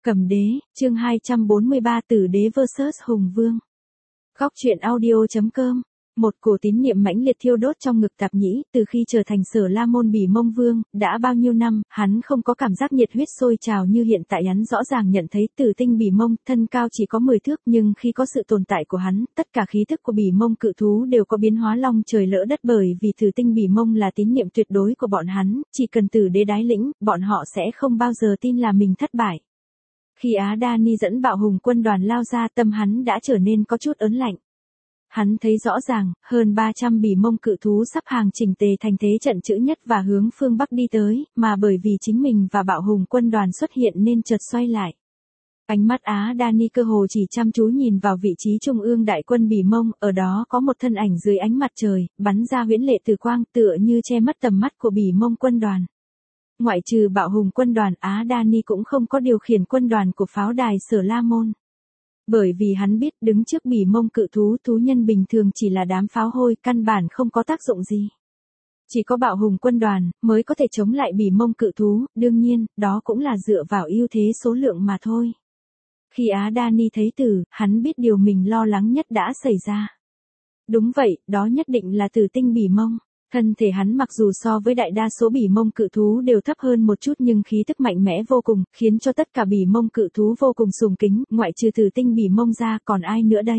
Cầm đế, chương 243 Tử đế vs Hùng Vương. Góc truyện audio.com. Một cổ tín niệm mãnh liệt thiêu đốt trong ngực Tạp Nhĩ, từ khi trở thành Sở La Môn Bỉ Mông Vương, đã bao nhiêu năm, hắn không có cảm giác nhiệt huyết sôi trào như hiện tại. Hắn rõ ràng nhận thấy Tử tinh Bỉ Mông, thân cao chỉ có 10 thước, nhưng khi có sự tồn tại của hắn, tất cả khí thức của Bỉ Mông cự thú đều có biến hóa long trời lỡ đất, bởi vì Tử tinh Bỉ Mông là tín niệm tuyệt đối của bọn hắn, chỉ cần Tử đế đái lĩnh, bọn họ sẽ không bao giờ tin là mình thất bại. Khi Á Đa Ni dẫn Bạo Hùng quân đoàn lao ra, tâm hắn đã trở nên có chút ớn lạnh. Hắn thấy rõ ràng, hơn 300 Bỉ Mông cự thú sắp hàng chỉnh tề thành thế trận chữ nhất và hướng phương Bắc đi tới, mà bởi vì chính mình và Bạo Hùng quân đoàn xuất hiện nên chợt xoay lại. Ánh mắt Á Đa Ni cơ hồ chỉ chăm chú nhìn vào vị trí trung ương đại quân Bỉ Mông, ở đó có một thân ảnh dưới ánh mặt trời, bắn ra huyễn lệ từ quang, tựa như che mất tầm mắt của Bỉ Mông quân đoàn. Ngoại trừ Bạo Hùng quân đoàn, Á Đa Ni cũng không có điều khiển quân đoàn của pháo đài Sở La Môn. Bởi vì hắn biết đứng trước Bỉ Mông cự thú, thú nhân bình thường chỉ là đám pháo hôi, căn bản không có tác dụng gì. Chỉ có Bạo Hùng quân đoàn mới có thể chống lại Bỉ Mông cự thú, đương nhiên, đó cũng là dựa vào ưu thế số lượng mà thôi. Khi Á Đa Ni thấy Tử, hắn biết điều mình lo lắng nhất đã xảy ra. Đúng vậy, đó nhất định là Tử tinh Bỉ Mông. Thân thể hắn mặc dù so với đại đa số Bỉ Mông cự thú đều thấp hơn một chút, nhưng khí tức mạnh mẽ vô cùng, khiến cho tất cả Bỉ Mông cự thú vô cùng sùng kính, ngoại trừ Tử tinh Bỉ Mông ra còn ai nữa đây.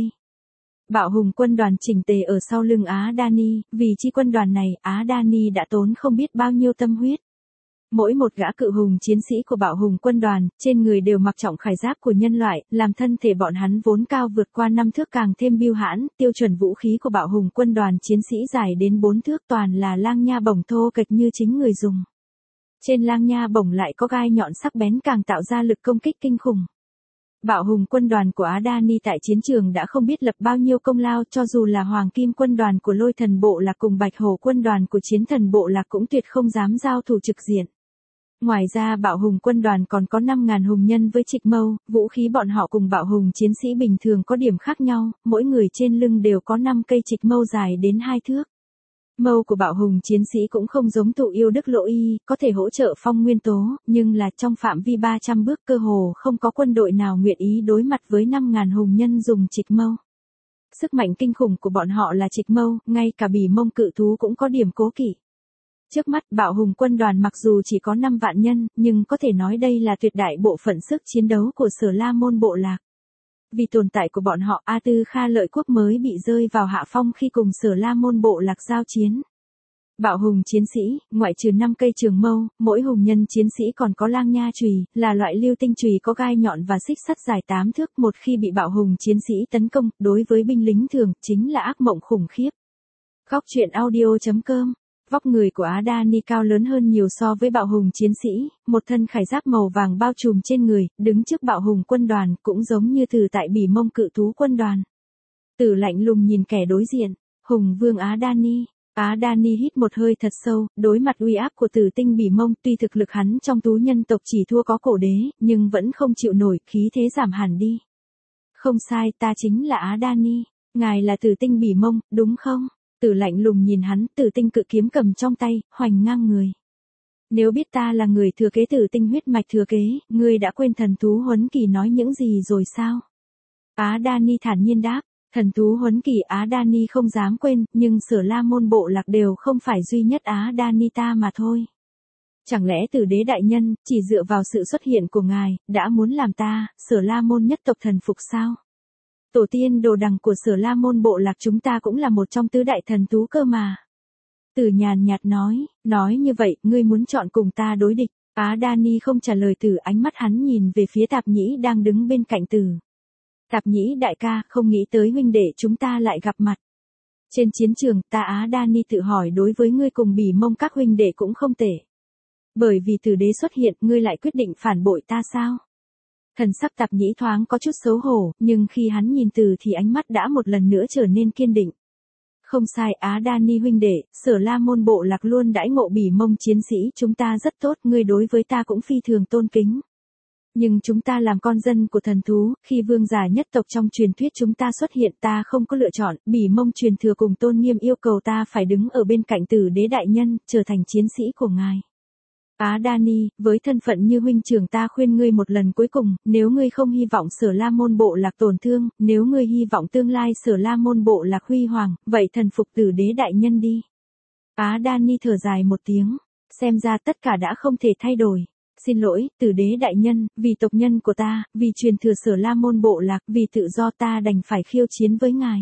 Bạo Hùng quân đoàn chỉnh tề ở sau lưng Á Đa Ni, vì chi quân đoàn này, Á Đa Ni đã tốn không biết bao nhiêu tâm huyết. Mỗi một gã cự hùng chiến sĩ của Bạo Hùng quân đoàn, trên người đều mặc trọng khải giáp của nhân loại, làm thân thể bọn hắn vốn cao vượt qua 5 thước càng thêm bưu hãn. Tiêu chuẩn vũ khí của Bạo Hùng quân đoàn chiến sĩ dài đến 4 thước, toàn là lang nha bổng thô kệch như chính người dùng. Trên lang nha bổng lại có gai nhọn sắc bén, càng tạo ra lực công kích kinh khủng. Bạo Hùng quân đoàn của Á Đa Ni tại chiến trường đã không biết lập bao nhiêu công lao, cho dù là Hoàng Kim quân đoàn của Lôi Thần Bộ Lạc cùng Bạch Hổ quân đoàn của Chiến Thần Bộ Lạc cũng tuyệt không dám giao thủ trực diện. Ngoài ra Bạo Hùng quân đoàn còn có 5.000 hùng nhân với trịch mâu, vũ khí bọn họ cùng Bạo Hùng chiến sĩ bình thường có điểm khác nhau, mỗi người trên lưng đều có 5 cây trịch mâu dài đến 2 thước. Mâu của Bạo Hùng chiến sĩ cũng không giống Tụ Yêu Đức Lỗ Y, có thể hỗ trợ phong nguyên tố, nhưng là trong phạm vi 300 bước cơ hồ không có quân đội nào nguyện ý đối mặt với 5.000 hùng nhân dùng trịch mâu. Sức mạnh kinh khủng của bọn họ là trịch mâu, ngay cả Bỉ Mông cự thú cũng có điểm cố kỵ. Trước mắt Bạo Hùng quân đoàn mặc dù chỉ có 5 vạn nhân, nhưng có thể nói đây là tuyệt đại bộ phận sức chiến đấu của Sở La Môn Bộ Lạc. Vì tồn tại của bọn họ, A Tư Kha Lợi Quốc mới bị rơi vào hạ phong khi cùng Sở La Môn Bộ Lạc giao chiến. Bạo Hùng chiến sĩ, ngoại trừ 5 cây trường mâu, mỗi hùng nhân chiến sĩ còn có lang nha chùy, là loại lưu tinh chùy có gai nhọn và xích sắt dài 8 thước. Một khi bị Bạo Hùng chiến sĩ tấn công, đối với binh lính thường, chính là ác mộng khủng khiếp. Góc truyện audio.com. Vóc người của Á Đa Ni cao lớn hơn nhiều so với Bạo Hùng chiến sĩ, một thân khải giáp màu vàng bao trùm trên người, đứng trước Bạo Hùng quân đoàn cũng giống như Tử tại Bỉ Mông cự thú quân đoàn. Tử lạnh lùng nhìn kẻ đối diện, Hùng Vương Á Đa Ni. Á Đa Ni hít một hơi thật sâu, đối mặt uy áp của Tử tinh Bỉ Mông, tuy thực lực hắn trong thú nhân tộc chỉ thua có cổ đế, nhưng vẫn không chịu nổi, khí thế giảm hẳn đi. Không sai, ta chính là Á Đa Ni, ngài là Tử tinh Bỉ Mông, đúng không? Tử lạnh lùng nhìn hắn, Tử tinh cự kiếm cầm trong tay, hoành ngang người. Nếu biết ta là người thừa kế Tử tinh huyết mạch thừa kế, ngươi đã quên thần thú huấn kỳ nói những gì rồi sao? Á Đa Ni thản nhiên đáp, thần thú huấn kỳ Á Đa Ni không dám quên, nhưng Sở La Môn Bộ Lạc đều không phải duy nhất Á Đa Ni ta mà thôi. Chẳng lẽ Tử đế đại nhân, chỉ dựa vào sự xuất hiện của ngài, đã muốn làm ta, Sở La Môn nhất tộc thần phục sao? Tổ tiên đồ đằng của Sở La Môn Bộ Lạc chúng ta cũng là một trong tứ đại thần thú cơ mà. Tử nhàn nhạt nói như vậy, ngươi muốn chọn cùng ta đối địch. Á Đa Ni không trả lời Tử, ánh mắt hắn nhìn về phía Tạp Nhĩ đang đứng bên cạnh Tử. Tạp Nhĩ đại ca, không nghĩ tới huynh đệ chúng ta lại gặp mặt. Trên chiến trường, ta Á Đa Ni tự hỏi đối với ngươi cùng Bỉ Mông các huynh đệ cũng không tệ. Bởi vì Tử đế xuất hiện, ngươi lại quyết định phản bội ta sao? Thần sắc Tạp Nhĩ thoáng có chút xấu hổ, nhưng khi hắn nhìn Tử thì ánh mắt đã một lần nữa trở nên kiên định. Không sai, Á Đa Ni huynh đệ, Sở La Môn Bộ Lạc luôn đãi ngộ Bỉ Mông chiến sĩ chúng ta rất tốt, ngươi đối với ta cũng phi thường tôn kính. Nhưng chúng ta làm con dân của thần thú, khi vương giả nhất tộc trong truyền thuyết chúng ta xuất hiện, ta không có lựa chọn, Bỉ Mông truyền thừa cùng tôn nghiêm yêu cầu ta phải đứng ở bên cạnh Tử đế đại nhân, trở thành chiến sĩ của ngài. Á Đani, với thân phận như huynh trưởng ta khuyên ngươi một lần cuối cùng, nếu ngươi không hy vọng Sở La Môn bộ lạc tổn thương, nếu ngươi hy vọng tương lai Sở La Môn bộ lạc huy hoàng, vậy thần phục Tử Đế đại nhân đi. Á Đani thở dài một tiếng, xem ra tất cả đã không thể thay đổi. Xin lỗi, Tử Đế đại nhân, vì tộc nhân của ta, vì truyền thừa Sở La Môn bộ lạc, vì tự do ta đành phải khiêu chiến với ngài.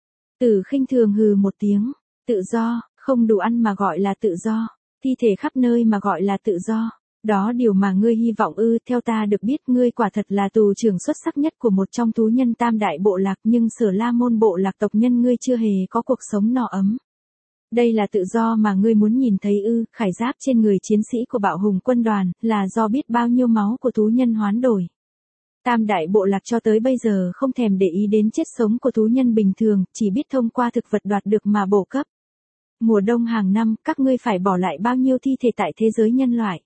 Tử Khinh Thường hừ một tiếng, tự do, không đủ ăn mà gọi là tự do, thi thể khắp nơi mà gọi là tự do. Đó điều mà ngươi hy vọng ư? Theo ta được biết ngươi quả thật là tù trưởng xuất sắc nhất của một trong thú nhân tam đại bộ lạc, nhưng Sở La Môn bộ lạc tộc nhân ngươi chưa hề có cuộc sống no ấm. Đây là tự do mà ngươi muốn nhìn thấy ư? Khải giáp trên người chiến sĩ của Bạo Hùng quân đoàn là do biết bao nhiêu máu của thú nhân hoán đổi. Tam đại bộ lạc cho tới bây giờ không thèm để ý đến chết sống của thú nhân bình thường, chỉ biết thông qua thực vật đoạt được mà bổ cấp. Mùa đông hàng năm, các ngươi phải bỏ lại bao nhiêu thi thể tại thế giới nhân loại.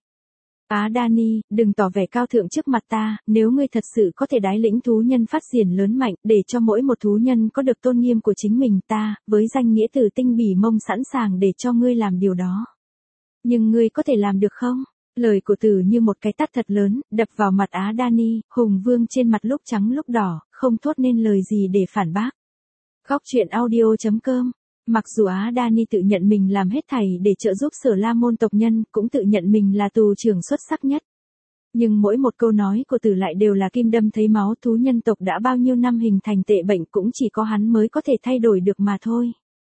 Á Đani, đừng tỏ vẻ cao thượng trước mặt ta, nếu ngươi thật sự có thể đái lĩnh thú nhân phát triển lớn mạnh, để cho mỗi một thú nhân có được tôn nghiêm của chính mình, ta, với danh nghĩa Tử Tinh Bỉ Mông sẵn sàng để cho ngươi làm điều đó. Nhưng ngươi có thể làm được không? Lời của Tử như một cái tát thật lớn, đập vào mặt Á Đani, Hùng Vương trên mặt lúc trắng lúc đỏ, không thốt nên lời gì để phản bác. Góc truyện audio.com. Mặc dù Á Đani tự nhận mình làm hết thảy để trợ giúp Sở La Môn tộc nhân, cũng tự nhận mình là tù trưởng xuất sắc nhất. Nhưng mỗi một câu nói của Tử lại đều là kim đâm thấy máu. Thú nhân tộc đã bao nhiêu năm hình thành tệ bệnh, cũng chỉ có hắn mới có thể thay đổi được mà thôi.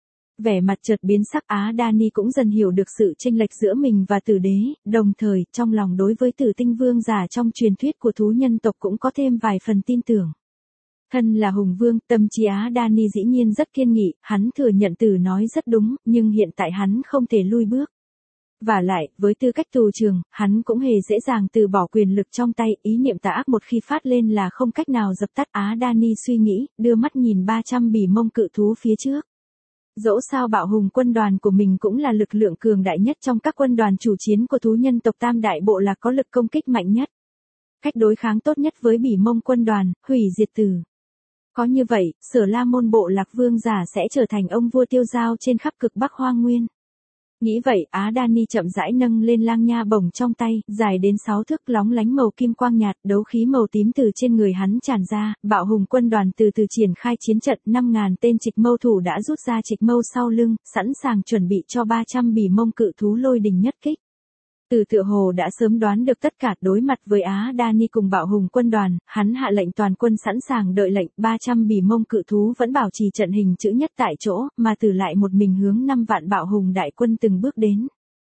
Vẻ mặt chợt biến sắc, Á Đani cũng dần hiểu được sự chênh lệch giữa mình và Tử Đế, đồng thời trong lòng đối với Tử Tinh Vương giả trong truyền thuyết của thú nhân tộc cũng có thêm vài phần tin tưởng. Thân là Hùng Vương, tâm trí Á Đani dĩ nhiên rất kiên nghị, hắn thừa nhận Tử nói rất đúng, nhưng hiện tại hắn không thể lui bước. Và lại, với tư cách tù trưởng, hắn cũng hề dễ dàng từ bỏ quyền lực trong tay, ý niệm tà ác một khi phát lên là không cách nào dập tắt. Á Đani suy nghĩ, đưa mắt nhìn 300 bỉ mông cự thú phía trước. Dẫu sao Bạo Hùng quân đoàn của mình cũng là lực lượng cường đại nhất trong các quân đoàn chủ chiến của thú nhân tộc tam đại bộ lạc, có lực công kích mạnh nhất. Cách đối kháng tốt nhất với bỉ mông quân đoàn, hủy diệt Tử. Có như vậy, Sở La Môn bộ lạc vương giả sẽ trở thành ông vua tiêu dao trên khắp cực Bắc Hoang Nguyên. Nghĩ vậy, Á Đani chậm rãi nâng lên lang nha bổng trong tay, dài đến 6 thước, lóng lánh màu kim quang nhạt, đấu khí màu tím từ trên người hắn tràn ra. Bạo Hùng quân đoàn từ từ triển khai chiến trận, 5.000 tên trịch mâu thủ đã rút ra trịch mâu sau lưng, sẵn sàng chuẩn bị cho 300 bỉ mông cự thú lôi đình nhất kích. Tử tựa hồ đã sớm đoán được tất cả. Đối mặt với Á Đani cùng Bạo Hùng quân đoàn, hắn hạ lệnh toàn quân sẵn sàng đợi lệnh. 300 bỉ mông cự thú vẫn bảo trì trận hình chữ nhất tại chỗ, mà Tử lại một mình hướng 5 vạn Bạo Hùng đại quân từng bước đến.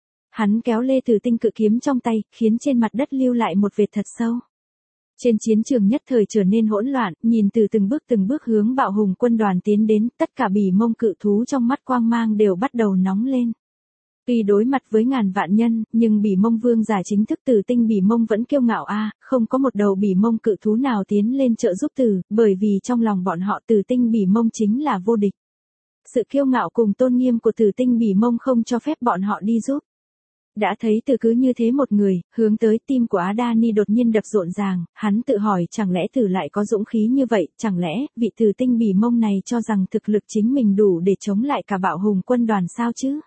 Hắn kéo lê Tử Tinh cự kiếm trong tay, khiến trên mặt đất lưu lại một vệt thật sâu. Trên chiến trường nhất thời trở nên hỗn loạn, nhìn Tử từng bước hướng Bạo Hùng quân đoàn tiến đến, tất cả bỉ mông cự thú trong mắt quang mang đều bắt đầu nóng lên. Tuy đối mặt với ngàn vạn nhân, nhưng bỉ mông vương giả chính thức Tử Tinh bỉ mông vẫn kiêu ngạo không có một đầu bỉ mông cự thú nào tiến lên trợ giúp Tử, bởi vì trong lòng bọn họ Tử Tinh bỉ mông chính là vô địch. Sự kiêu ngạo cùng tôn nghiêm của Tử Tinh bỉ mông không cho phép bọn họ đi giúp. Đã thấy Tử cứ như thế một người, hướng tới, tim của Á Đani đột nhiên đập rộn ràng, hắn tự hỏi chẳng lẽ Tử lại có dũng khí như vậy, chẳng lẽ vị Tử Tinh bỉ mông này cho rằng thực lực chính mình đủ để chống lại cả Bạo Hùng quân đoàn sao chứ?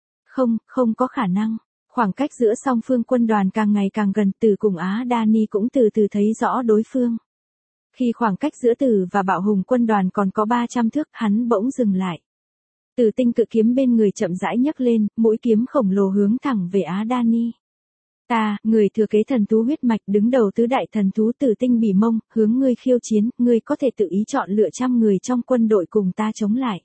Không có khả năng. Khoảng cách giữa song phương quân đoàn càng ngày càng gần, Tử cùng Á Đani cũng từ từ thấy rõ đối phương. Khi khoảng cách giữa Tử và Bạo Hùng quân đoàn còn có 300 thước, hắn bỗng dừng lại. Tử Tinh cự kiếm bên người chậm rãi nhấc lên, mũi kiếm khổng lồ hướng thẳng về Á Đani. Ta, người thừa kế thần thú huyết mạch, đứng đầu tứ đại thần thú Tử Tinh bỉ mông, hướng ngươi khiêu chiến, ngươi có thể tự ý chọn lựa 100 người trong quân đội cùng ta chống lại.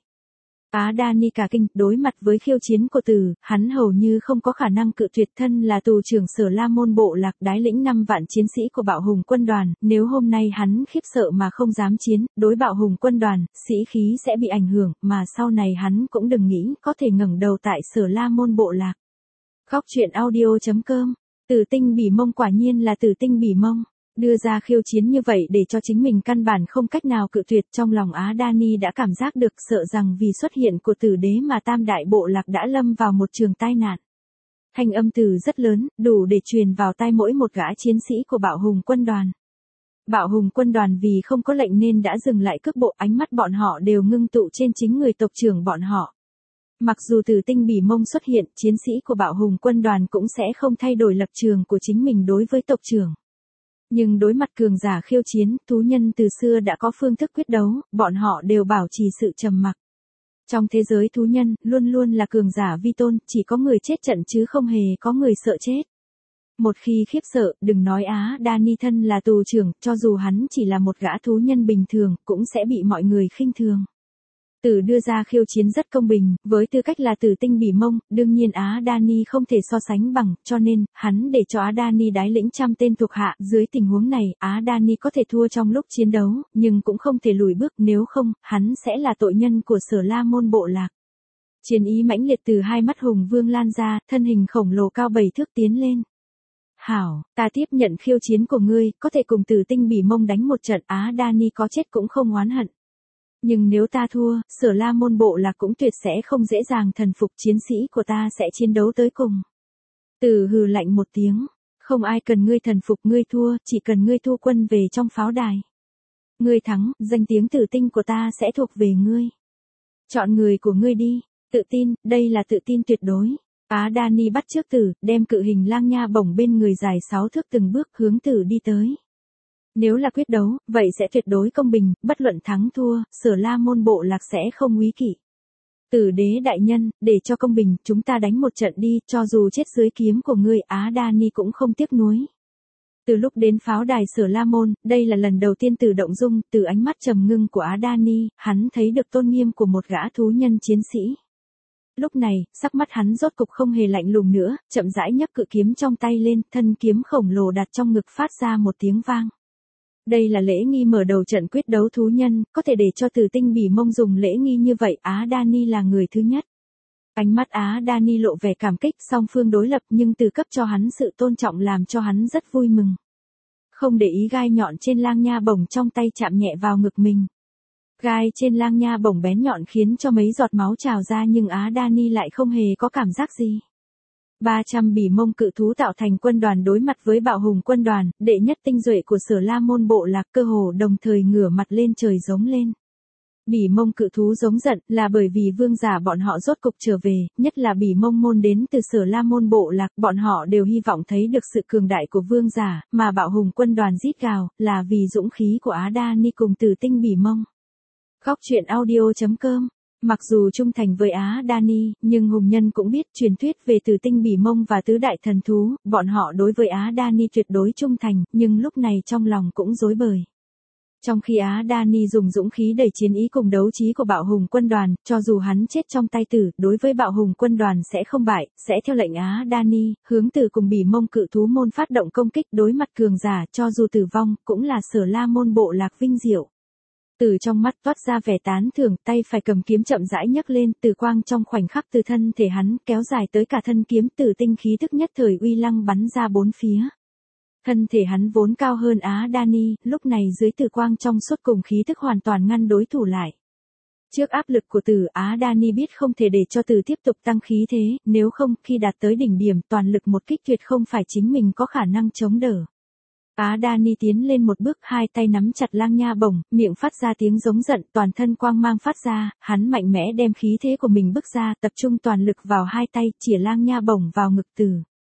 Á Đani cả kinh, đối mặt với khiêu chiến của Tử, hắn hầu như không có khả năng cự tuyệt. Thân là tù trưởng Sở La Môn bộ lạc, đái lĩnh 5 vạn chiến sĩ của Bạo Hùng quân đoàn, nếu hôm nay hắn khiếp sợ mà không dám chiến, đối Bạo Hùng quân đoàn, sĩ khí sẽ bị ảnh hưởng, mà sau này hắn cũng đừng nghĩ có thể ngẩng đầu tại Sở La Môn bộ lạc. Góc truyện audio.com. Tử Tinh bỉ mông quả nhiên là Tử Tinh bỉ mông. Đưa ra khiêu chiến như vậy để cho chính mình căn bản không cách nào cự tuyệt. Trong lòng Á Đani đã cảm giác được, sợ rằng vì xuất hiện của Tử Đế mà tam đại bộ lạc đã lâm vào một trường tai nạn. Thanh âm Tử rất lớn, đủ để truyền vào tai mỗi một gã chiến sĩ của Bạo Hùng quân đoàn. Bạo Hùng quân đoàn vì không có lệnh nên đã dừng lại cước bộ, ánh mắt bọn họ đều ngưng tụ trên chính người tộc trưởng bọn họ. Mặc dù Tử Tinh Bỉ Mông xuất hiện, chiến sĩ của Bạo Hùng quân đoàn cũng sẽ không thay đổi lập trường của chính mình đối với tộc trưởng. Nhưng đối mặt cường giả khiêu chiến, thú nhân từ xưa đã có phương thức quyết đấu, bọn họ đều bảo trì sự trầm mặc. Trong thế giới thú nhân, luôn luôn là cường giả vi tôn, chỉ có người chết trận chứ không hề có người sợ chết. Một khi khiếp sợ, đừng nói Á Đa Ni thân là tù trưởng, cho dù hắn chỉ là một gã thú nhân bình thường, cũng sẽ bị mọi người khinh thường. Tử đưa ra khiêu chiến rất công bình, với tư cách là Tử Tinh Bỉ Mông, đương nhiên Á Đa Ni không thể so sánh bằng, cho nên, hắn để cho Á Đa Ni đái lĩnh trăm tên thuộc hạ, dưới tình huống này, Á Đa Ni có thể thua trong lúc chiến đấu, nhưng cũng không thể lùi bước, nếu không, hắn sẽ là tội nhân của Sở La Môn bộ lạc. Chiến ý mãnh liệt từ hai mắt Hùng Vương lan ra, thân hình khổng lồ cao 7 thước tiến lên. Hảo, ta tiếp nhận khiêu chiến của ngươi, có thể cùng Tử Tinh Bỉ Mông đánh một trận, Á Đa Ni có chết cũng không oán hận. Nhưng nếu ta thua, Sở La Môn bộ lạc cũng tuyệt sẽ không dễ dàng thần phục, chiến sĩ của ta sẽ chiến đấu tới cùng. Tử hừ lạnh một tiếng, không ai cần ngươi thần phục, ngươi thua, chỉ cần ngươi thu quân về trong pháo đài. Ngươi thắng, danh tiếng Tử Tinh của ta sẽ thuộc về ngươi. Chọn người của ngươi đi, tự tin, đây là tự tin tuyệt đối. Á Đa Ni bắt trước Tử, đem cự hình lang nha bổng bên người dài 6 thước từng bước hướng Tử đi tới. Nếu là quyết đấu, vậy sẽ tuyệt đối công bình, bất luận thắng thua, Sở La Môn bộ lạc sẽ không úy kỵ. Tử đế đại nhân, để cho công bình, chúng ta đánh một trận đi, cho dù chết dưới kiếm của ngươi, Á Đa Ni cũng không tiếc nuối. Từ lúc đến pháo đài Sở La Môn, đây là lần đầu tiên Tử động dung, từ ánh mắt trầm ngưng của Á Đa Ni, hắn thấy được tôn nghiêm của một gã thú nhân chiến sĩ. Lúc này, sắc mắt hắn rốt cục không hề lạnh lùng nữa, chậm rãi nhấc cự kiếm trong tay lên, thân kiếm khổng lồ đặt trong ngực phát ra một tiếng vang. Đây là lễ nghi mở đầu trận quyết đấu thú nhân, có thể để cho Tử Tinh Bỉ Mông dùng lễ nghi như vậy, Á Đa Ni là người thứ nhất. Ánh mắt Á Đa Ni lộ vẻ cảm kích, song phương đối lập nhưng Tử cấp cho hắn sự tôn trọng làm cho hắn rất vui mừng. Không để ý gai nhọn trên lang nha bổng trong tay chạm nhẹ vào ngực mình. Gai trên lang nha bổng bén nhọn khiến cho mấy giọt máu trào ra nhưng Á Đa Ni lại không hề có cảm giác gì. 300 Bỉ Mông cự thú tạo thành quân đoàn đối mặt với Bạo Hùng quân đoàn, đệ nhất tinh duệ của Sở La Môn bộ lạc, cơ hồ đồng thời ngửa mặt lên trời giống lên. Bỉ Mông cự thú giống giận là bởi vì vương giả bọn họ rốt cục trở về, nhất là Bỉ Mông môn đến từ Sở La Môn bộ lạc, bọn họ đều hy vọng thấy được sự cường đại của vương giả, mà Bạo Hùng quân đoàn rít gào là vì dũng khí của Á Đa Ni cùng Tử Tinh Bỉ Mông. Góc truyện audio.com. Mặc dù trung thành với Á Đa Ni, nhưng Hùng Nhân cũng biết truyền thuyết về Tử Tinh Bỉ Mông và tứ đại thần thú, bọn họ đối với Á Đa Ni tuyệt đối trung thành, nhưng lúc này trong lòng cũng rối bời. Trong khi Á Đa Ni dùng dũng khí đẩy chiến ý cùng đấu trí của Bạo Hùng quân đoàn, cho dù hắn chết trong tay Tử, đối với Bạo Hùng quân đoàn sẽ không bại, sẽ theo lệnh Á Đa Ni, hướng Tử cùng Bỉ Mông cự thú môn phát động công kích đối mặt cường giả, cho dù tử vong, cũng là Sở La Môn bộ lạc vinh diệu. Từ trong mắt toát ra vẻ tán thưởng, tay phải cầm kiếm chậm rãi nhấc lên, từ quang trong khoảnh khắc từ thân thể hắn kéo dài tới cả thân kiếm, Tử tinh khí tức nhất thời uy lăng bắn ra bốn phía. Thân thể hắn vốn cao hơn Á Đa Ni, lúc này dưới từ quang trong suốt cùng khí tức hoàn toàn ngăn đối thủ lại. Trước áp lực của Tử, Á Đa Ni biết không thể để cho Tử tiếp tục tăng khí thế, nếu không, khi đạt tới đỉnh điểm, toàn lực một kích tuyệt không phải chính mình có khả năng chống đỡ. Á Đa Ni tiến lên một bước, hai tay nắm chặt lang nha bổng, miệng phát ra tiếng giống giận, toàn thân quang mang phát ra, hắn mạnh mẽ đem khí thế của mình bức ra, tập trung toàn lực vào hai tay, chĩa lang nha bổng vào ngực Tử.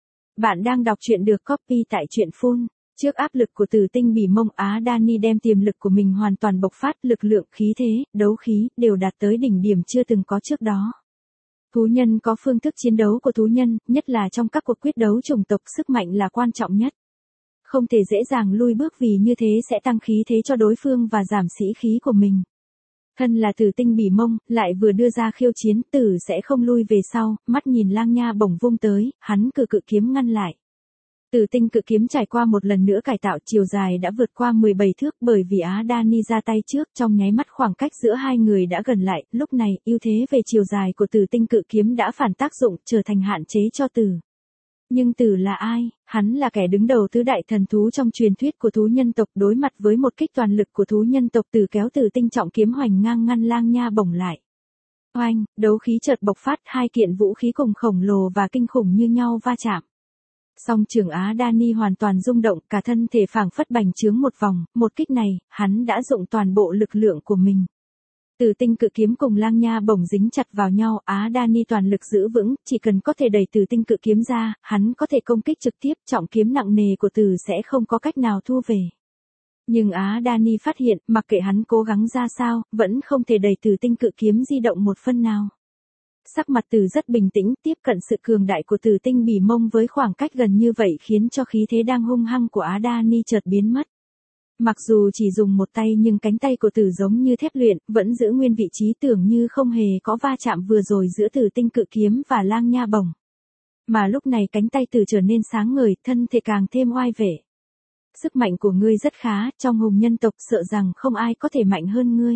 Bạn đang đọc truyện được copy tại truyện Full. Trước áp lực của Tử Tinh Bỉ Mông, Á Đa Ni đem tiềm lực của mình hoàn toàn bộc phát, lực lượng, khí thế, đấu khí, đều đạt tới đỉnh điểm chưa từng có trước đó. Thú nhân có phương thức chiến đấu của thú nhân, nhất là trong các cuộc quyết đấu chủng tộc, sức mạnh là quan trọng nhất. Không thể dễ dàng lui bước vì như thế sẽ tăng khí thế cho đối phương và giảm sĩ khí của mình. Thân là Tử Tinh Bỉ Mông, lại vừa đưa ra khiêu chiến, Tử sẽ không lui về sau, mắt nhìn lang nha bổng vung tới, hắn cự kiếm ngăn lại. Tử Tinh cự kiếm trải qua một lần nữa cải tạo, chiều dài đã vượt qua 17 thước, bởi vì Á Đa Ni ra tay trước, trong nháy mắt khoảng cách giữa hai người đã gần lại, lúc này, ưu thế về chiều dài của Tử Tinh cự kiếm đã phản tác dụng, trở thành hạn chế cho Tử. Nhưng Tử là ai? Hắn là kẻ đứng đầu tứ đại thần thú trong truyền thuyết của thú nhân tộc, đối mặt với một kích toàn lực của thú nhân tộc, Tử kéo Tử Tinh trọng kiếm hoành ngang ngăn lang nha bổng lại. Oanh, đấu khí chợt bộc phát, hai kiện vũ khí cùng khổng lồ và kinh khủng như nhau va chạm. Song trường Á Đa Ni hoàn toàn rung động, cả thân thể phảng phất bành trướng một vòng, một kích này, hắn đã dụng toàn bộ lực lượng của mình. Tử tinh cự kiếm cùng lang nha bổng dính chặt vào nhau, Á Đani toàn lực giữ vững, chỉ cần có thể đẩy tử tinh cự kiếm ra, hắn có thể công kích trực tiếp, trọng kiếm nặng nề của Tử sẽ không có cách nào thu về. Nhưng Á Đani phát hiện, mặc kệ hắn cố gắng ra sao, vẫn không thể đẩy tử tinh cự kiếm di động một phân nào. Sắc mặt Tử rất bình tĩnh, tiếp cận sự cường đại của tử tinh bỉ mông với khoảng cách gần như vậy khiến cho khí thế đang hung hăng của Á Đani chợt biến mất. Mặc dù chỉ dùng một tay nhưng cánh tay của Tử giống như thép luyện, vẫn giữ nguyên vị trí tưởng như không hề có va chạm vừa rồi giữa tử tinh cự kiếm và lang nha bổng. Mà lúc này cánh tay Tử trở nên sáng ngời, thân thể càng thêm oai vệ. Sức mạnh của ngươi rất khá, trong hùng nhân tộc sợ rằng không ai có thể mạnh hơn ngươi.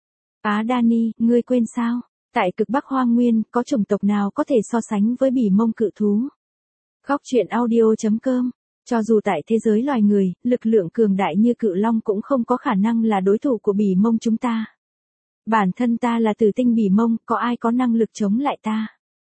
Á Đani, ngươi quên sao? Tại cực Bắc Hoang Nguyên, có chủng tộc nào có thể so sánh với bỉ mông cự thú? Góc truyện audio.com. Cho dù tại thế giới loài người, lực lượng cường đại như cự long cũng không có khả năng là đối thủ của bỉ mông chúng ta. Bản thân ta là tử tinh bỉ mông, có ai có năng lực chống lại ta?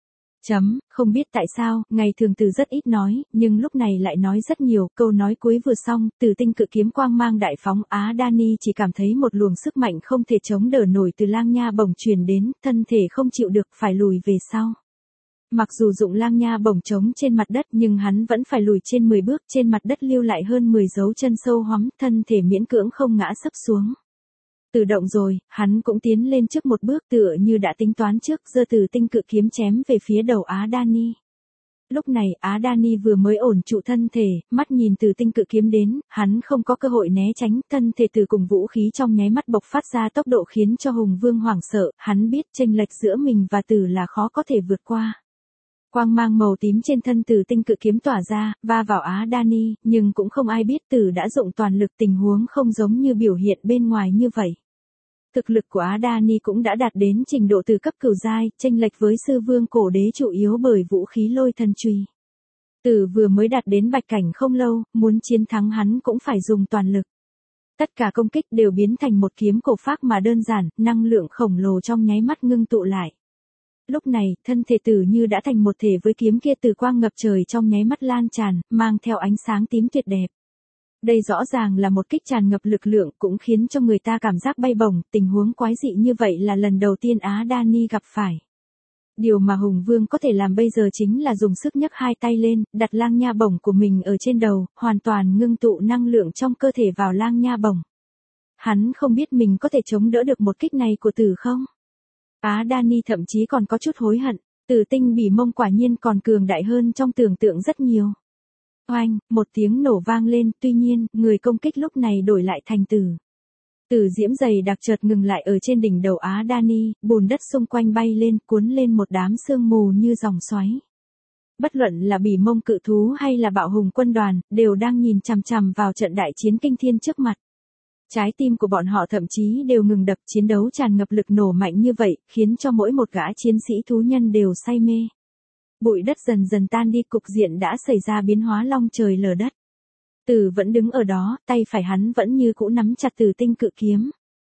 Không biết tại sao, ngày thường Tử rất ít nói, nhưng lúc này lại nói rất nhiều, câu nói cuối vừa xong, tử tinh cự kiếm quang mang đại phóng, Á Đani chỉ cảm thấy một luồng sức mạnh không thể chống đỡ nổi từ lang nha bổng truyền đến, thân thể không chịu được phải lùi về sau. Mặc dù dụng lang nha bổng chống trên mặt đất nhưng hắn vẫn phải lùi trên 10 bước, trên mặt đất lưu lại hơn 10 dấu chân sâu hoắm, thân thể miễn cưỡng không ngã sấp xuống. Tự động rồi, hắn cũng tiến lên trước một bước tựa như đã tính toán trước, giơ tử tinh cự kiếm chém về phía đầu Á Đani. Lúc này Á Đani vừa mới ổn trụ thân thể, mắt nhìn tử tinh cự kiếm đến, hắn không có cơ hội né tránh, thân thể Tử cùng vũ khí trong nháy mắt bộc phát ra tốc độ khiến cho Hùng Vương hoảng sợ, hắn biết chênh lệch giữa mình và Tử là khó có thể vượt qua. Quang mang màu tím trên thân tử tinh cự kiếm tỏa ra, va vào Á Đani, nhưng cũng không ai biết Tử đã dụng toàn lực, tình huống không giống như biểu hiện bên ngoài như vậy. Thực lực của Á Đani cũng đã đạt đến trình độ từ cấp cửu giai, chênh lệch với sư vương cổ đế chủ yếu bởi vũ khí lôi thần chùy. Tử vừa mới đạt đến bạch cảnh không lâu, muốn chiến thắng hắn cũng phải dùng toàn lực. Tất cả công kích đều biến thành một kiếm cổ phác mà đơn giản, năng lượng khổng lồ trong nháy mắt ngưng tụ lại. Lúc này, thân thể Tử như đã thành một thể với kiếm kia, tử quang ngập trời trong nháy mắt lan tràn, mang theo ánh sáng tím tuyệt đẹp. Đây rõ ràng là một kích tràn ngập lực lượng, cũng khiến cho người ta cảm giác bay bổng, tình huống quái dị như vậy là lần đầu tiên Á Đani gặp phải. Điều mà Hùng Vương có thể làm bây giờ chính là dùng sức nhấc hai tay lên, đặt lang nha bổng của mình ở trên đầu, hoàn toàn ngưng tụ năng lượng trong cơ thể vào lang nha bổng. Hắn không biết mình có thể chống đỡ được một kích này của Tử không? Á Đani thậm chí còn có chút hối hận, tử tinh bỉ mông quả nhiên còn cường đại hơn trong tưởng tượng rất nhiều. Oanh, một tiếng nổ vang lên, tuy nhiên, người công kích lúc này đổi lại thành Tử. Tử diễm dày đặc chợt ngừng lại ở trên đỉnh đầu Á Đani, bùn đất xung quanh bay lên, cuốn lên một đám sương mù như dòng xoáy. Bất luận là bỉ mông cự thú hay là bạo hùng quân đoàn, đều đang nhìn chằm chằm vào trận đại chiến kinh thiên trước mặt. Trái tim của bọn họ thậm chí đều ngừng đập, chiến đấu tràn ngập lực nổ mạnh như vậy, khiến cho mỗi một gã chiến sĩ thú nhân đều say mê. Bụi đất dần dần tan đi, cục diện đã xảy ra biến hóa long trời lở đất. Tử vẫn đứng ở đó, tay phải hắn vẫn như cũ nắm chặt tử tinh cự kiếm.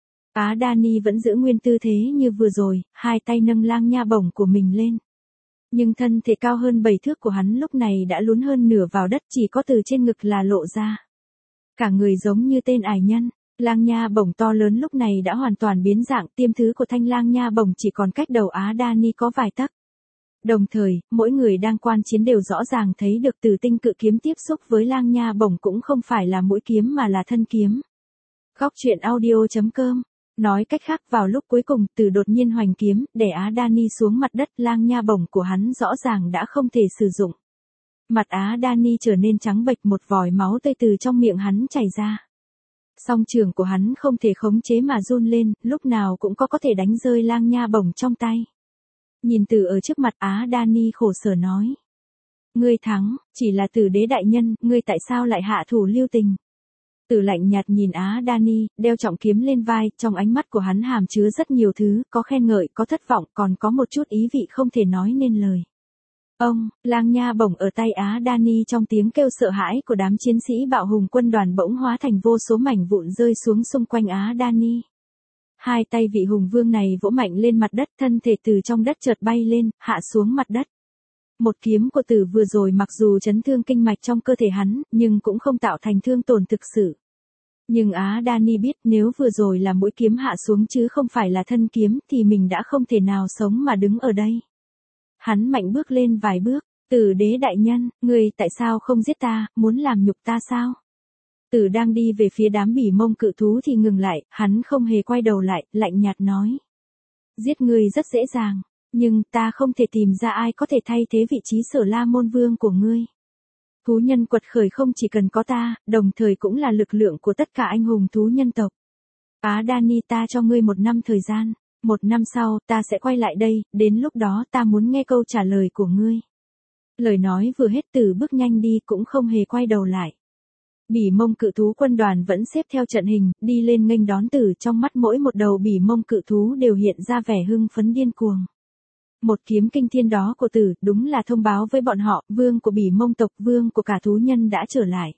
Á Đani vẫn giữ nguyên tư thế như vừa rồi, hai tay nâng lang nha bổng của mình lên. Nhưng thân thể cao hơn 7 thước của hắn lúc này đã lún hơn nửa vào đất, chỉ có từ trên ngực là lộ ra. Cả người giống như tên ải nhân. Lang nha bổng to lớn lúc này đã hoàn toàn biến dạng, tiêm thứ của thanh lang nha bổng chỉ còn cách đầu Á Đani có vài tấc. Đồng thời, mỗi người đang quan chiến đều rõ ràng thấy được tử tinh cự kiếm tiếp xúc với lang nha bổng cũng không phải là mũi kiếm mà là thân kiếm. Góc truyện audio.com. Nói cách khác, vào lúc cuối cùng, Tử đột nhiên hoành kiếm, đè Á Đani xuống mặt đất, lang nha bổng của hắn rõ ràng đã không thể sử dụng. Mặt Á Đani trở nên trắng bệch, một vòi máu tươi từ trong miệng hắn chảy ra. Song trường của hắn không thể khống chế mà run lên, lúc nào cũng có thể đánh rơi lang nha bổng trong tay. Nhìn Tử ở trước mặt, Á Đani khổ sở nói. Ngươi thắng, chỉ là Tử đế đại nhân, ngươi tại sao lại hạ thủ lưu tình? Tử lạnh nhạt nhìn Á Đani, đeo trọng kiếm lên vai, trong ánh mắt của hắn hàm chứa rất nhiều thứ, có khen ngợi, có thất vọng, còn có một chút ý vị không thể nói nên lời. Ông, lang nha bổng ở tay Á Đani trong tiếng kêu sợ hãi của đám chiến sĩ bạo hùng quân đoàn bỗng hóa thành vô số mảnh vụn rơi xuống xung quanh Á Đani. Hai tay vị hùng vương này vỗ mạnh lên mặt đất, thân thể từ trong đất chợt bay lên, hạ xuống mặt đất. Một kiếm của Tử vừa rồi mặc dù chấn thương kinh mạch trong cơ thể hắn, nhưng cũng không tạo thành thương tổn thực sự. Nhưng Á Dani biết nếu vừa rồi là mũi kiếm hạ xuống chứ không phải là thân kiếm thì mình đã không thể nào sống mà đứng ở đây. Hắn mạnh bước lên vài bước, Tử đế đại nhân, người tại sao không giết ta, muốn làm nhục ta sao? Tử đang đi về phía đám bỉ mông cự thú thì ngừng lại, hắn không hề quay đầu lại, lạnh nhạt nói. Giết ngươi rất dễ dàng, nhưng ta không thể tìm ra ai có thể thay thế vị trí Sở La Môn Vương của ngươi. Thú nhân quật khởi không chỉ cần có ta, đồng thời cũng là lực lượng của tất cả anh hùng thú nhân tộc. Á Dani, ta cho ngươi 1 năm thời gian, 1 năm sau ta sẽ quay lại đây, đến lúc đó ta muốn nghe câu trả lời của ngươi. Lời nói vừa hết Tử bước nhanh đi cũng không hề quay đầu lại. Bỉ mông cự thú quân đoàn vẫn xếp theo trận hình, đi lên nghênh đón Tử, trong mắt mỗi một đầu bỉ mông cự thú đều hiện ra vẻ hưng phấn điên cuồng. Một kiếm kinh thiên đó của Tử đúng là thông báo với bọn họ, vương của bỉ mông tộc, vương của cả thú nhân đã trở lại.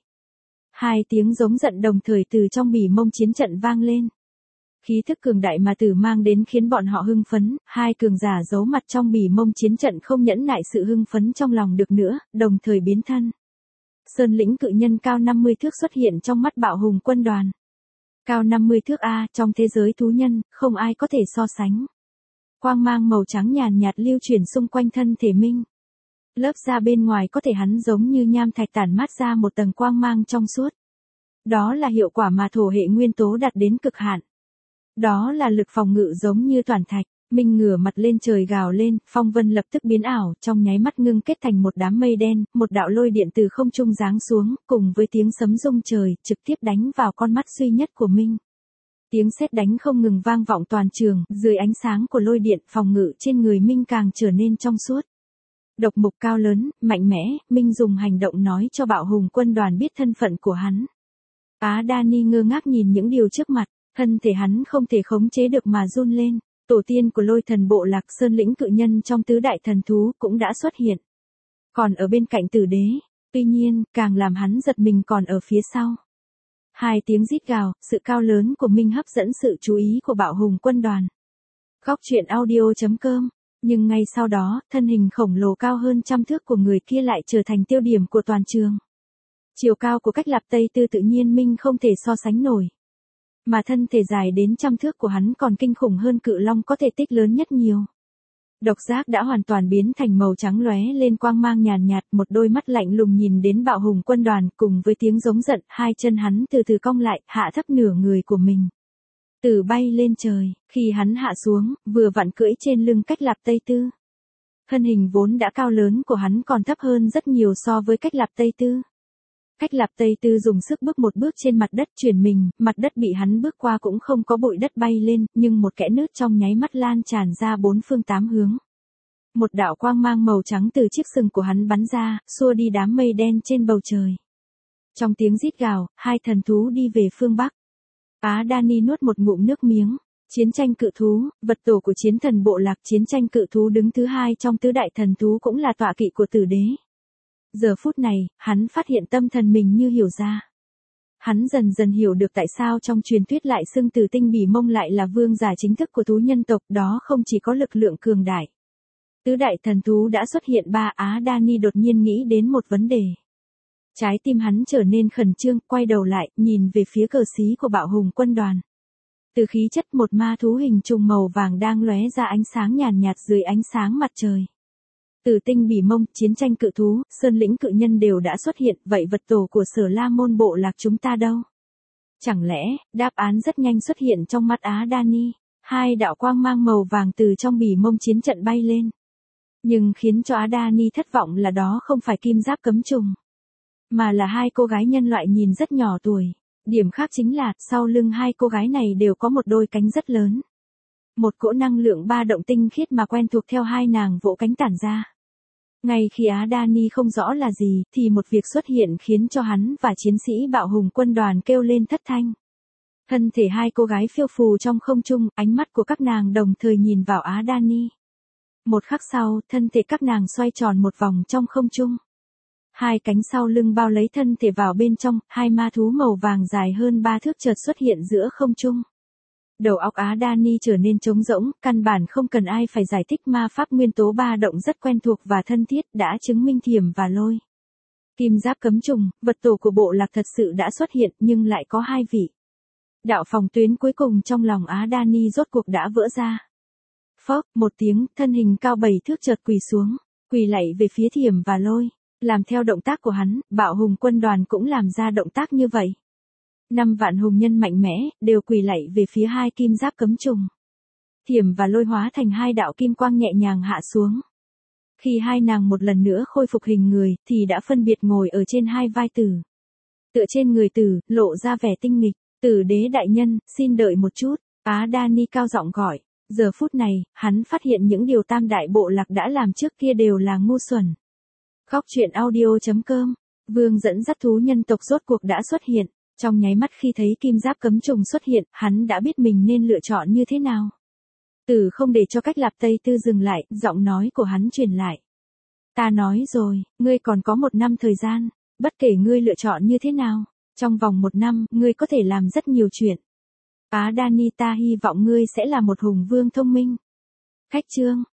2 tiếng giống giận đồng thời từ trong bỉ mông chiến trận vang lên. Khí thức cường đại mà Tử mang đến khiến bọn họ hưng phấn, 2 cường giả giấu mặt trong bỉ mông chiến trận không nhẫn nại sự hưng phấn trong lòng được nữa, đồng thời biến thân. Sơn lĩnh cự nhân cao 50 thước xuất hiện trong mắt bạo hùng quân đoàn. Cao 50 thước A, trong thế giới thú nhân, không ai có thể so sánh. Quang mang màu trắng nhàn nhạt lưu chuyển xung quanh thân thể Minh. Lớp da bên ngoài có thể hắn giống như nham thạch tản mát ra một tầng quang mang trong suốt. Đó là hiệu quả mà thổ hệ nguyên tố đạt đến cực hạn. Đó là lực phòng ngự giống như toàn thạch. Minh ngửa mặt lên trời gào lên, phong vân lập tức biến ảo, trong nháy mắt ngưng kết thành một đám mây đen, một đạo lôi điện từ không trung giáng xuống, cùng với tiếng sấm rung trời, trực tiếp đánh vào con mắt duy nhất của Minh. Tiếng sét đánh không ngừng vang vọng toàn trường, dưới ánh sáng của lôi điện, phòng ngự trên người Minh càng trở nên trong suốt. Độc mục cao lớn, mạnh mẽ, Minh dùng hành động nói cho bạo hùng quân đoàn biết thân phận của hắn. Á Dani ngơ ngác nhìn những điều trước mặt, thân thể hắn không thể khống chế được mà run lên. Tổ tiên của Lôi Thần bộ lạc Sơn lĩnh cự nhân trong tứ đại thần thú cũng đã xuất hiện. Còn ở bên cạnh Tử đế, tuy nhiên, càng làm hắn giật mình còn ở phía sau. 2 tiếng rít gào, sự cao lớn của Minh hấp dẫn sự chú ý của bạo hùng quân đoàn. Góc truyện audio.com. Nhưng ngay sau đó, thân hình khổng lồ cao hơn 100 thước của người kia lại trở thành tiêu điểm của toàn trường. Chiều cao của Cách Lạp Tây Tư tự nhiên Minh không thể so sánh nổi. Mà thân thể dài đến 100 thước của hắn còn kinh khủng hơn cự long có thể tích lớn nhất nhiều. Độc giác đã hoàn toàn biến thành màu trắng lóe lên quang mang nhàn nhạt, một đôi mắt lạnh lùng nhìn đến bạo hùng quân đoàn, cùng với tiếng giống giận, 2 chân hắn từ từ cong lại, hạ thấp nửa người của mình. Tử bay lên trời, khi hắn hạ xuống, vừa vặn cưỡi trên lưng Cách Lạp Tây Tư. Thân hình vốn đã cao lớn của hắn còn thấp hơn rất nhiều so với Cách Lạp Tây Tư. Cách Lạp Tây Tư dùng sức bước một bước trên mặt đất chuyển mình, mặt đất bị hắn bước qua cũng không có bụi đất bay lên, nhưng một kẽ nứt trong nháy mắt lan tràn ra 4 phương 8 hướng. Một đạo quang mang màu trắng từ chiếc sừng của hắn bắn ra, xua đi đám mây đen trên bầu trời. Trong tiếng rít gào, 2 thần thú đi về phương Bắc. Á Dani nuốt một ngụm nước miếng. Chiến tranh cự thú, vật tổ của chiến thần bộ lạc, chiến tranh cự thú đứng thứ 2 trong tứ đại thần thú cũng là tọa kỵ của Tử đế. Giờ phút này, hắn phát hiện tâm thần mình như hiểu ra. Hắn dần dần hiểu được tại sao trong truyền thuyết lại xưng Tử tinh bỉ mông lại là vương giả chính thức của thú nhân tộc, đó không chỉ có lực lượng cường đại. Tứ đại thần thú đã xuất hiện. Á Dani đột nhiên nghĩ đến một vấn đề. Trái tim hắn trở nên khẩn trương, quay đầu lại, nhìn về phía cờ xí của bạo hùng quân đoàn. Từ khí chất một ma thú hình trùng màu vàng đang lóe ra ánh sáng nhàn nhạt dưới ánh sáng mặt trời. Tử tinh bỉ mông, chiến tranh cự thú, sơn lĩnh cự nhân đều đã xuất hiện, vậy vật tổ của Sở La Môn bộ lạc chúng ta đâu? Chẳng lẽ, đáp án rất nhanh xuất hiện trong mắt Á Dani, 2 đạo quang mang màu vàng từ trong bỉ mông chiến trận bay lên. Nhưng khiến cho Á Dani thất vọng là đó không phải kim giáp cấm trùng, mà là 2 cô gái nhân loại nhìn rất nhỏ tuổi. Điểm khác chính là, sau lưng 2 cô gái này đều có một đôi cánh rất lớn. Một cỗ năng lượng ba động tinh khiết mà quen thuộc theo 2 nàng vỗ cánh tản ra. Ngay khi Á Dani không rõ là gì, thì một việc xuất hiện khiến cho hắn và chiến sĩ bạo hùng quân đoàn kêu lên thất thanh. Thân thể 2 cô gái phiêu phù trong không trung, ánh mắt của các nàng đồng thời nhìn vào Á Dani. Một khắc sau, thân thể các nàng xoay tròn một vòng trong không trung. 2 cánh sau lưng bao lấy thân thể vào bên trong, 2 ma thú màu vàng dài hơn 3 thước chợt xuất hiện giữa không trung. Đầu óc Á Dani trở nên trống rỗng, căn bản không cần ai phải giải thích, ma pháp nguyên tố ba động rất quen thuộc và thân thiết đã chứng minh thiểm và lôi. Kim giáp cấm trùng, vật tổ của bộ lạc thật sự đã xuất hiện, nhưng lại có 2 vị. Đạo phòng tuyến cuối cùng trong lòng Á Dani rốt cuộc đã vỡ ra. Phốc, một tiếng, thân hình cao 7 thước chợt quỳ xuống, quỳ lạy về phía Thiểm và Lôi. Làm theo động tác của hắn, Bạo Hùng quân đoàn cũng làm ra động tác như vậy. 5 vạn hùng nhân mạnh mẽ, đều quỳ lạy về phía hai kim giáp cấm trùng. Thiểm và Lôi hóa thành hai đạo kim quang nhẹ nhàng hạ xuống. Khi hai nàng một lần nữa khôi phục hình người, thì đã phân biệt ngồi ở trên hai vai Tử. Tựa trên người Tử, lộ ra vẻ tinh nghịch. Tử đế đại nhân, xin đợi một chút. Á Dani cao giọng gọi. Giờ phút này, hắn phát hiện những điều Tam Đại Bộ Lạc đã làm trước kia đều là ngu xuẩn. Góc truyện audio.com. Vương dẫn dắt thú nhân tộc rốt cuộc đã xuất hiện. Trong nháy mắt khi thấy kim giáp cấm trùng xuất hiện, hắn đã biết mình nên lựa chọn như thế nào. Tử không để cho Cách Lạp Tây Tư dừng lại, giọng nói của hắn truyền lại. Ta nói rồi, ngươi còn có 1 năm thời gian, bất kể ngươi lựa chọn như thế nào, trong vòng 1 năm, ngươi có thể làm rất nhiều chuyện. Á Dani, ta hy vọng ngươi sẽ là một hùng vương thông minh. Khách chương.